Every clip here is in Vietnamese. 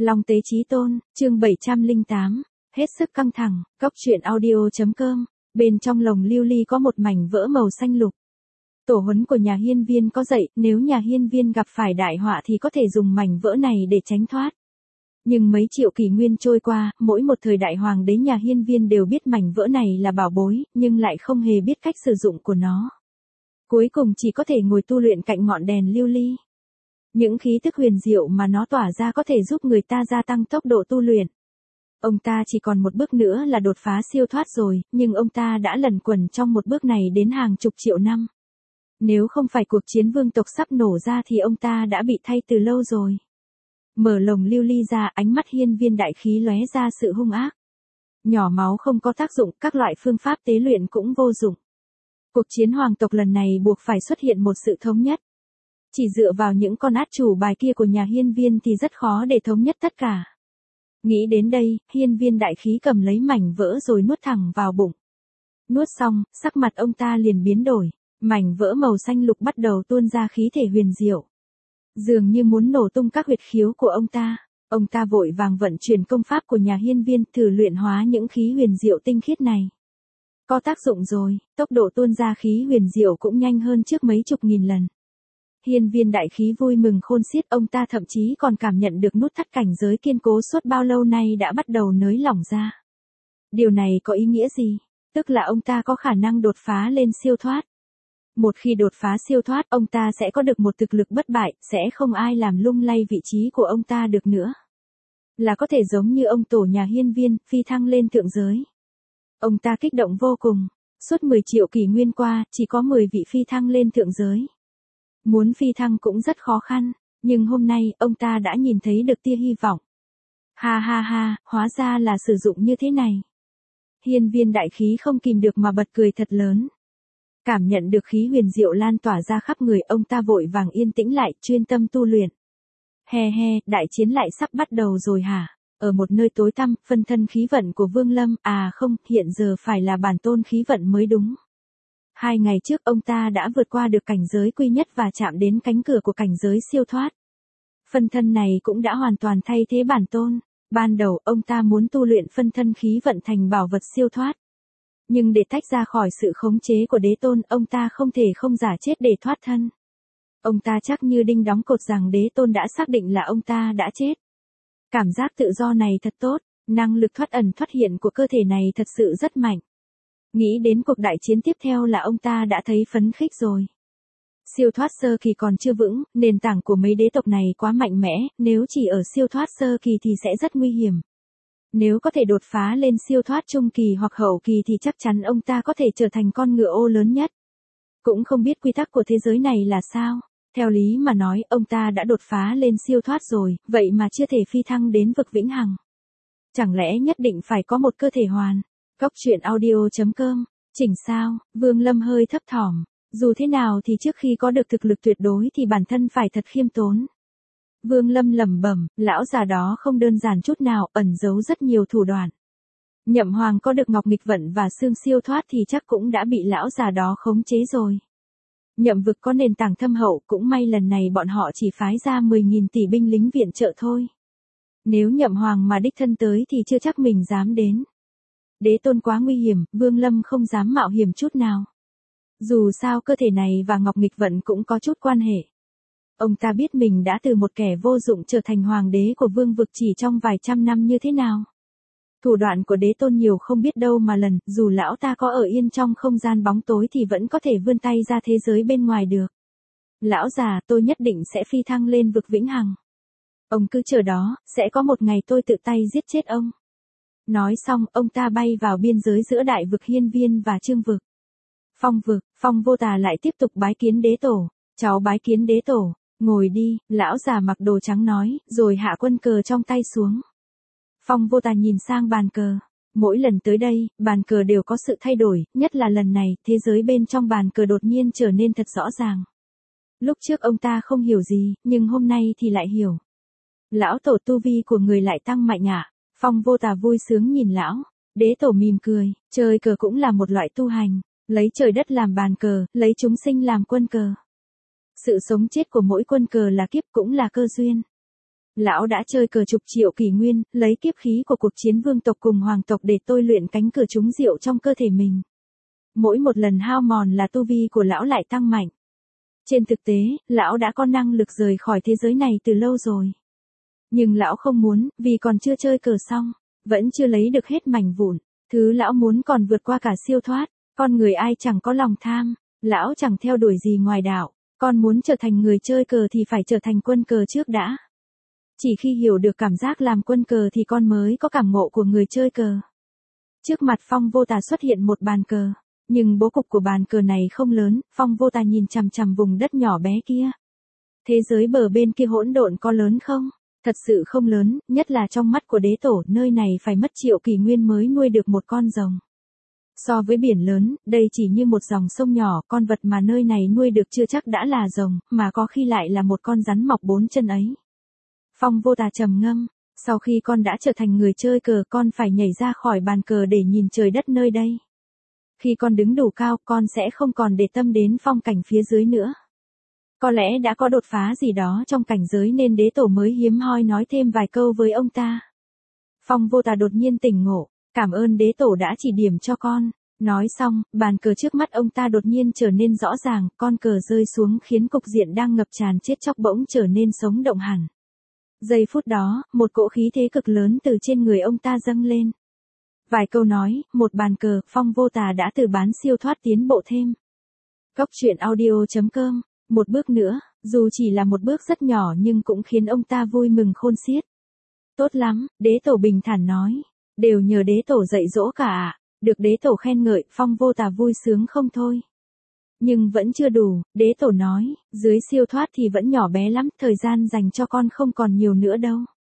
Long Tế Chí Tôn, chương 708, hết sức căng thẳng, Cóc truyện audio.com, bên trong lồng lưu ly có một mảnh vỡ màu xanh lục. Tổ huấn của nhà hiên viên có dạy, nếu nhà hiên viên gặp phải đại họa thì có thể dùng mảnh vỡ này để tránh thoát. Nhưng mấy triệu kỷ nguyên trôi qua, mỗi một thời đại hoàng đế nhà hiên viên đều biết mảnh vỡ này là bảo bối, nhưng lại không hề biết cách sử dụng của nó. Cuối cùng chỉ có thể ngồi tu luyện cạnh ngọn đèn lưu ly. Những khí tức huyền diệu mà nó tỏa ra có thể giúp người ta gia tăng tốc độ tu luyện. Ông ta chỉ còn một bước nữa là đột phá siêu thoát rồi, nhưng ông ta đã lẩn quẩn trong một bước này đến hàng chục triệu năm. Nếu không phải cuộc chiến vương tộc sắp nổ ra thì ông ta đã bị thay từ lâu rồi. Mở lồng lưu ly ra, ánh mắt hiên viên đại khí lóe ra sự hung ác. Nhỏ máu không có tác dụng, các loại phương pháp tế luyện cũng vô dụng. Cuộc chiến hoàng tộc lần này buộc phải xuất hiện một sự thống nhất. Chỉ dựa vào những con át chủ bài kia của nhà hiên viên thì rất khó để thống nhất tất cả. Nghĩ đến đây, hiên viên đại khí cầm lấy mảnh vỡ rồi nuốt thẳng vào bụng. Nuốt xong, sắc mặt ông ta liền biến đổi. Mảnh vỡ màu xanh lục bắt đầu tuôn ra khí thể huyền diệu. Dường như muốn nổ tung các huyệt khiếu của ông ta. Ông ta vội vàng vận chuyển công pháp của nhà hiên viên thử luyện hóa những khí huyền diệu tinh khiết này. Có tác dụng rồi, tốc độ tuôn ra khí huyền diệu cũng nhanh hơn trước mấy chục nghìn lần. Hiên viên đại khí vui mừng khôn xiết, ông ta thậm chí còn cảm nhận được nút thắt cảnh giới kiên cố suốt bao lâu nay đã bắt đầu nới lỏng ra. Điều này có ý nghĩa gì? Tức là ông ta có khả năng đột phá lên siêu thoát. Một khi đột phá siêu thoát, ông ta sẽ có được một thực lực bất bại, sẽ không ai làm lung lay vị trí của ông ta được nữa. Là có thể giống như ông tổ nhà hiên viên, phi thăng lên thượng giới. Ông ta kích động vô cùng. Suốt 10 triệu kỷ nguyên qua, chỉ có 10 vị phi thăng lên thượng giới. Muốn phi thăng cũng rất khó khăn, nhưng hôm nay, ông ta đã nhìn thấy được tia hy vọng. Ha ha ha, hóa ra là sử dụng như thế này. Hiên viên đại khí không kìm được mà bật cười thật lớn. Cảm nhận được khí huyền diệu lan tỏa ra khắp người, ông ta vội vàng yên tĩnh lại, chuyên tâm tu luyện. He he, đại chiến lại sắp bắt đầu rồi hả? Ở một nơi tối tăm, phân thân khí vận của Vương Lâm, à không, hiện giờ phải là bản tôn khí vận mới đúng. 2 ngày trước ông ta đã vượt qua được cảnh giới quy nhất và chạm đến cánh cửa của cảnh giới siêu thoát. Phân thân này cũng đã hoàn toàn thay thế bản tôn. Ban đầu ông ta muốn tu luyện phân thân khí vận thành bảo vật siêu thoát. Nhưng để tách ra khỏi sự khống chế của đế tôn, ông ta không thể không giả chết để thoát thân. Ông ta chắc như đinh đóng cột rằng đế tôn đã xác định là ông ta đã chết. Cảm giác tự do này thật tốt, năng lực thoát ẩn thoát hiện của cơ thể này thật sự rất mạnh. Nghĩ đến cuộc đại chiến tiếp theo là ông ta đã thấy phấn khích rồi. Siêu thoát sơ kỳ còn chưa vững, nền tảng của mấy đế tộc này quá mạnh mẽ, nếu chỉ ở siêu thoát sơ kỳ thì sẽ rất nguy hiểm. Nếu có thể đột phá lên siêu thoát trung kỳ hoặc hậu kỳ thì chắc chắn ông ta có thể trở thành con ngựa ô lớn nhất. Cũng không biết quy tắc của thế giới này là sao. Theo lý mà nói, ông ta đã đột phá lên siêu thoát rồi, vậy mà chưa thể phi thăng đến vực vĩnh hằng. Chẳng lẽ nhất định phải có một cơ thể hoàn? Cóc truyện audio.com, chỉnh sao? Vương Lâm hơi thấp thỏm. Dù thế nào thì trước khi có được thực lực tuyệt đối thì bản thân phải thật khiêm tốn. Vương Lâm lẩm bẩm, lão già đó không đơn giản chút nào, ẩn giấu rất nhiều thủ đoạn. Nhậm Hoàng có được ngọc nghịch vận và xương siêu thoát thì chắc cũng đã bị lão già đó khống chế rồi. Nhậm vực có nền tảng thâm hậu, cũng may lần này bọn họ chỉ phái ra 10.000 tỷ binh lính viện trợ thôi. Nếu Nhậm Hoàng mà đích thân tới thì chưa chắc mình dám đến. Đế tôn quá nguy hiểm, Vương Lâm không dám mạo hiểm chút nào. Dù sao cơ thể này và ngọc nghịch vận cũng có chút quan hệ. Ông ta biết mình đã từ một kẻ vô dụng trở thành hoàng đế của vương vực chỉ trong vài trăm năm như thế nào. Thủ đoạn của đế tôn nhiều không biết đâu mà lần, dù lão ta có ở yên trong không gian bóng tối thì vẫn có thể vươn tay ra thế giới bên ngoài được. Lão già, tôi nhất định sẽ phi thăng lên vực vĩnh hằng. Ông cứ chờ đó, sẽ có một ngày tôi tự tay giết chết ông. Nói xong, ông ta bay vào biên giới giữa đại vực hiên viên và chương vực. Phong vực, Phong Vô Tà lại tiếp tục bái kiến đế tổ. Cháu bái kiến đế tổ. Ngồi đi, lão già mặc đồ trắng nói, rồi hạ quân cờ trong tay xuống. Phong Vô Tà nhìn sang bàn cờ. Mỗi lần tới đây, bàn cờ đều có sự thay đổi, nhất là lần này, thế giới bên trong bàn cờ đột nhiên trở nên thật rõ ràng. Lúc trước ông ta không hiểu gì, nhưng hôm nay thì lại hiểu. Lão tổ tu vi của người lại tăng mạnh ạ. Phong Vô Tà vui sướng nhìn lão. Đế tổ mỉm cười, chơi cờ cũng là một loại tu hành. Lấy trời đất làm bàn cờ, lấy chúng sinh làm quân cờ. Sự sống chết của mỗi quân cờ là kiếp cũng là cơ duyên. Lão đã chơi cờ chục triệu kỷ nguyên, lấy kiếp khí của cuộc chiến vương tộc cùng hoàng tộc để tôi luyện cánh cửa trúng diệu trong cơ thể mình. Mỗi một lần hao mòn là tu vi của lão lại tăng mạnh. Trên thực tế, lão đã có năng lực rời khỏi thế giới này từ lâu rồi. Nhưng lão không muốn, vì còn chưa chơi cờ xong, vẫn chưa lấy được hết mảnh vụn. Thứ lão muốn còn vượt qua cả siêu thoát. Con người ai chẳng có lòng tham, lão chẳng theo đuổi gì ngoài đạo. Con muốn trở thành người chơi cờ thì phải trở thành quân cờ trước đã. Chỉ khi hiểu được cảm giác làm quân cờ thì con mới có cảm ngộ của người chơi cờ. Trước mặt Phong Vô Tà xuất hiện một bàn cờ. Nhưng bố cục của bàn cờ này không lớn, Phong Vô Tà nhìn chằm chằm vùng đất nhỏ bé kia. Thế giới bờ bên kia hỗn độn có lớn không? Thật sự không lớn, nhất là trong mắt của đế tổ, nơi này phải mất triệu kỷ nguyên mới nuôi được một con rồng. So với biển lớn, đây chỉ như một dòng sông nhỏ, con vật mà nơi này nuôi được chưa chắc đã là rồng, mà có khi lại là một con rắn mọc 4 chân ấy. Phong Vô Tà trầm ngâm, sau khi con đã trở thành người chơi cờ, con phải nhảy ra khỏi bàn cờ để nhìn trời đất nơi đây. Khi con đứng đủ cao, con sẽ không còn để tâm đến phong cảnh phía dưới nữa. Có lẽ đã có đột phá gì đó trong cảnh giới nên đế tổ mới hiếm hoi nói thêm vài câu với ông ta. Phong Vô Tà đột nhiên tỉnh ngộ, cảm ơn đế tổ đã chỉ điểm cho con. Nói xong, bàn cờ trước mắt ông ta đột nhiên trở nên rõ ràng, con cờ rơi xuống khiến cục diện đang ngập tràn chết chóc bỗng trở nên sống động hẳn. Giây phút đó, một cỗ khí thế cực lớn từ trên người ông ta dâng lên. Vài câu nói, một bàn cờ, Phong Vô Tà đã từ bán siêu thoát tiến bộ thêm. Góc truyện audio.com, một bước nữa, dù chỉ là một bước rất nhỏ nhưng cũng khiến ông ta vui mừng khôn xiết. Tốt lắm, đế tổ bình thản nói. Đều nhờ đế tổ dạy dỗ cả ạ. Được đế tổ khen ngợi, Phong Vô Tà vui sướng không thôi. Nhưng vẫn chưa đủ, đế tổ nói, dưới siêu thoát thì vẫn nhỏ bé lắm, thời gian dành cho con không còn nhiều nữa đâu.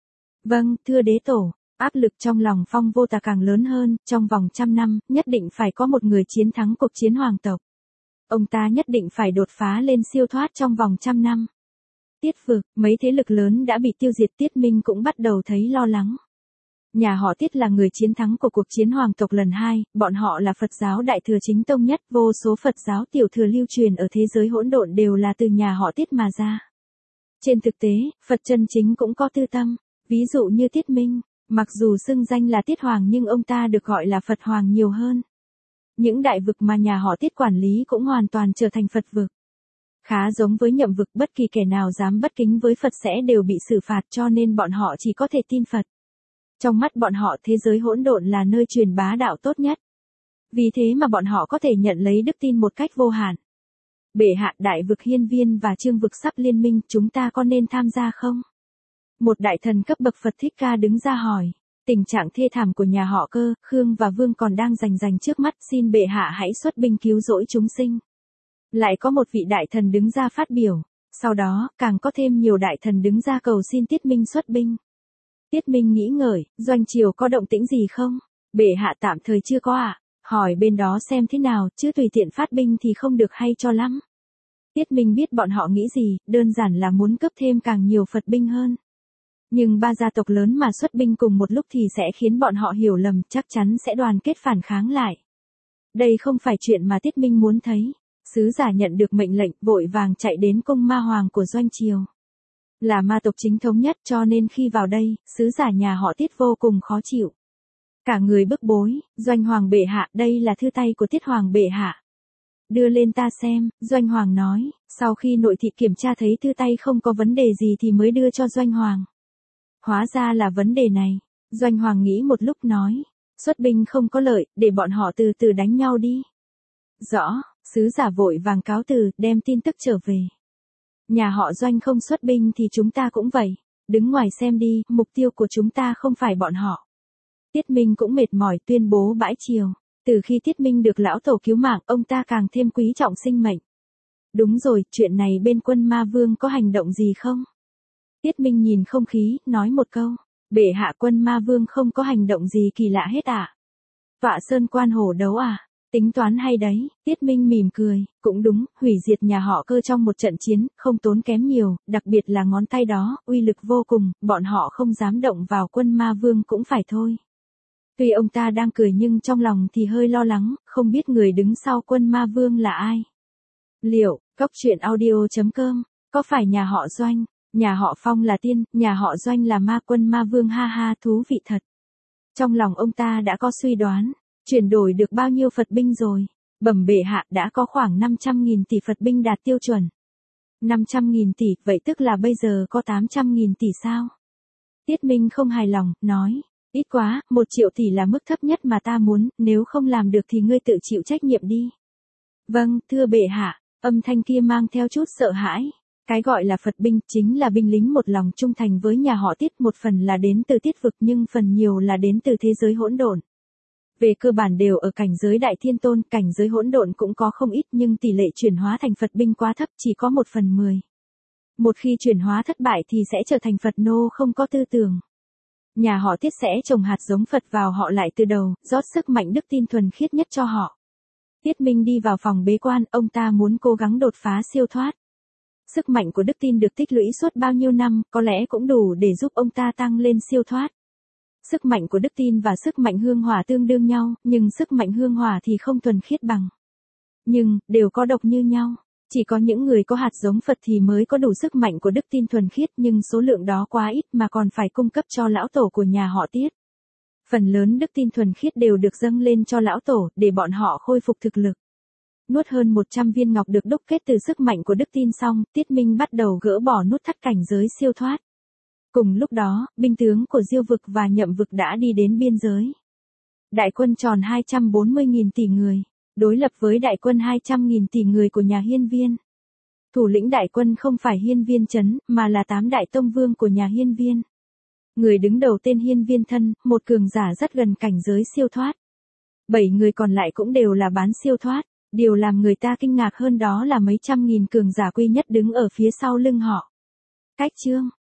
Vâng, thưa đế tổ. Áp lực trong lòng Phong Vô Tà càng lớn hơn, trong vòng 100 năm, nhất định phải có một người chiến thắng cuộc chiến hoàng tộc. Ông ta nhất định phải đột phá lên siêu thoát trong vòng 100 năm. Tiết Vực, mấy thế lực lớn đã bị tiêu diệt, Tiết Minh cũng bắt đầu thấy lo lắng. Nhà họ Tiết là người chiến thắng của cuộc chiến hoàng tộc lần 2, bọn họ là Phật giáo Đại Thừa chính tông nhất, vô số Phật giáo tiểu thừa lưu truyền ở thế giới hỗn độn đều là từ nhà họ Tiết mà ra. Trên thực tế, Phật chân chính cũng có tư tâm, ví dụ như Tiết Minh, mặc dù xưng danh là Tiết Hoàng nhưng ông ta được gọi là Phật Hoàng nhiều hơn. Những đại vực mà nhà họ Tiết quản lý cũng hoàn toàn trở thành Phật vực. Khá giống với Nhậm vực, bất kỳ kẻ nào dám bất kính với Phật sẽ đều bị xử phạt, cho nên bọn họ chỉ có thể tin Phật. Trong mắt bọn họ, thế giới hỗn độn là nơi truyền bá đạo tốt nhất. Vì thế mà bọn họ có thể nhận lấy đức tin một cách vô hạn. Bệ hạ, đại vực Hiên Viên và Chương vực sắp liên minh, chúng ta có nên tham gia không? Một đại thần cấp bậc Phật Thích Ca đứng ra hỏi. Tình trạng thê thảm của nhà họ Cơ, Khương và Vương còn đang rành trước mắt, xin bệ hạ hãy xuất binh cứu rỗi chúng sinh. Lại có một vị đại thần đứng ra phát biểu. Sau đó, càng có thêm nhiều đại thần đứng ra cầu xin Tiết Minh xuất binh. Tiết Minh nghĩ ngợi, doanh triều có động tĩnh gì không? Bệ hạ tạm thời chưa có ạ. Hỏi bên đó xem thế nào, chứ tùy tiện phát binh thì không được hay cho lắm. Tiết Minh biết bọn họ nghĩ gì, đơn giản là muốn cấp thêm càng nhiều Phật binh hơn. Nhưng 3 gia tộc lớn mà xuất binh cùng một lúc thì sẽ khiến bọn họ hiểu lầm, chắc chắn sẽ đoàn kết phản kháng lại. Đây không phải chuyện mà Tiết Minh muốn thấy. Sứ giả nhận được mệnh lệnh, vội vàng chạy đến cung ma hoàng của doanh triều. Là ma tộc chính thống nhất, cho nên khi vào đây, sứ giả nhà họ Tiết vô cùng khó chịu. Cả người bức bối, Doanh Hoàng bệ hạ, đây là thư tay của Tiết Hoàng bệ hạ. Đưa lên ta xem, Doanh Hoàng nói, sau khi nội thị kiểm tra thấy thư tay không có vấn đề gì thì mới đưa cho Doanh Hoàng. Hóa ra là vấn đề này. Doanh Hoàng nghĩ một lúc nói, xuất binh không có lợi, để bọn họ từ từ đánh nhau đi. Rõ, sứ giả vội vàng cáo từ, đem tin tức trở về. Nhà họ Doanh không xuất binh thì chúng ta cũng vậy. Đứng ngoài xem đi, mục tiêu của chúng ta không phải bọn họ. Tiết Minh cũng mệt mỏi tuyên bố bãi triều. Từ khi Tiết Minh được lão tổ cứu mạng, ông ta càng thêm quý trọng sinh mệnh. Đúng rồi, chuyện này bên quân ma vương có hành động gì không? Tiết Minh nhìn không khí, nói một câu. Bệ hạ, quân ma vương không có hành động gì kỳ lạ hết ạ. Tọa sơn quan hổ đấu à? Tính toán hay đấy, Tiết Minh mỉm cười, cũng đúng, hủy diệt nhà họ Cơ trong một trận chiến, không tốn kém nhiều, đặc biệt là ngón tay đó, uy lực vô cùng, bọn họ không dám động vào quân ma vương cũng phải thôi. Tuy ông ta đang cười nhưng trong lòng thì hơi lo lắng, không biết người đứng sau quân ma vương là ai. Liệu, góc truyện audio.com, có phải nhà họ Doanh? Nhà họ Phong là tiên, nhà họ Doanh là ma quân ma vương, ha ha, thú vị thật. Trong lòng ông ta đã có suy đoán, chuyển đổi được bao nhiêu Phật binh rồi. Bẩm bệ hạ, đã có khoảng 500.000 tỷ Phật binh đạt tiêu chuẩn. 500.000 tỷ, vậy tức là bây giờ có 800.000 tỷ sao? Tiết Minh không hài lòng, nói, ít quá, 1 triệu tỷ là mức thấp nhất mà ta muốn, nếu không làm được thì ngươi tự chịu trách nhiệm đi. Vâng, thưa bệ hạ, âm thanh kia mang theo chút sợ hãi. Cái gọi là Phật binh chính là binh lính một lòng trung thành với nhà họ Tiết, một phần là đến từ Tiết vực nhưng phần nhiều là đến từ thế giới hỗn độn. Về cơ bản đều ở cảnh giới Đại Thiên Tôn, cảnh giới hỗn độn cũng có không ít nhưng tỷ lệ chuyển hóa thành Phật binh quá thấp, chỉ có 1/10. Một khi chuyển hóa thất bại thì sẽ trở thành Phật nô không có tư tưởng. Nhà họ Tiết sẽ trồng hạt giống Phật vào họ lại từ đầu, rót sức mạnh đức tin thuần khiết nhất cho họ. Tiết Minh đi vào phòng bế quan, ông ta muốn cố gắng đột phá siêu thoát. Sức mạnh của đức tin được tích lũy suốt bao nhiêu năm, có lẽ cũng đủ để giúp ông ta tăng lên siêu thoát. Sức mạnh của đức tin và sức mạnh hương hỏa tương đương nhau, nhưng sức mạnh hương hỏa thì không thuần khiết bằng. Nhưng, đều có độc như nhau. Chỉ có những người có hạt giống Phật thì mới có đủ sức mạnh của đức tin thuần khiết, nhưng số lượng đó quá ít mà còn phải cung cấp cho lão tổ của nhà họ Tiết. Phần lớn đức tin thuần khiết đều được dâng lên cho lão tổ, để bọn họ khôi phục thực lực. Nuốt hơn 100 viên ngọc được đúc kết từ sức mạnh của đức tin xong, Tiết Minh bắt đầu gỡ bỏ nút thắt cảnh giới siêu thoát. Cùng lúc đó, binh tướng của Diêu vực và Nhậm vực đã đi đến biên giới. Đại quân tròn 240.000 tỷ người, đối lập với đại quân 200.000 tỷ người của nhà Hiên Viên. Thủ lĩnh đại quân không phải Hiên Viên Trấn, mà là 8 đại tông vương của nhà Hiên Viên. Người đứng đầu tên Hiên Viên Thân, một cường giả rất gần cảnh giới siêu thoát. 7 người còn lại cũng đều là bán siêu thoát. Điều làm người ta kinh ngạc hơn đó là mấy trăm nghìn cường giả quy nhất đứng ở phía sau lưng họ. Cách chương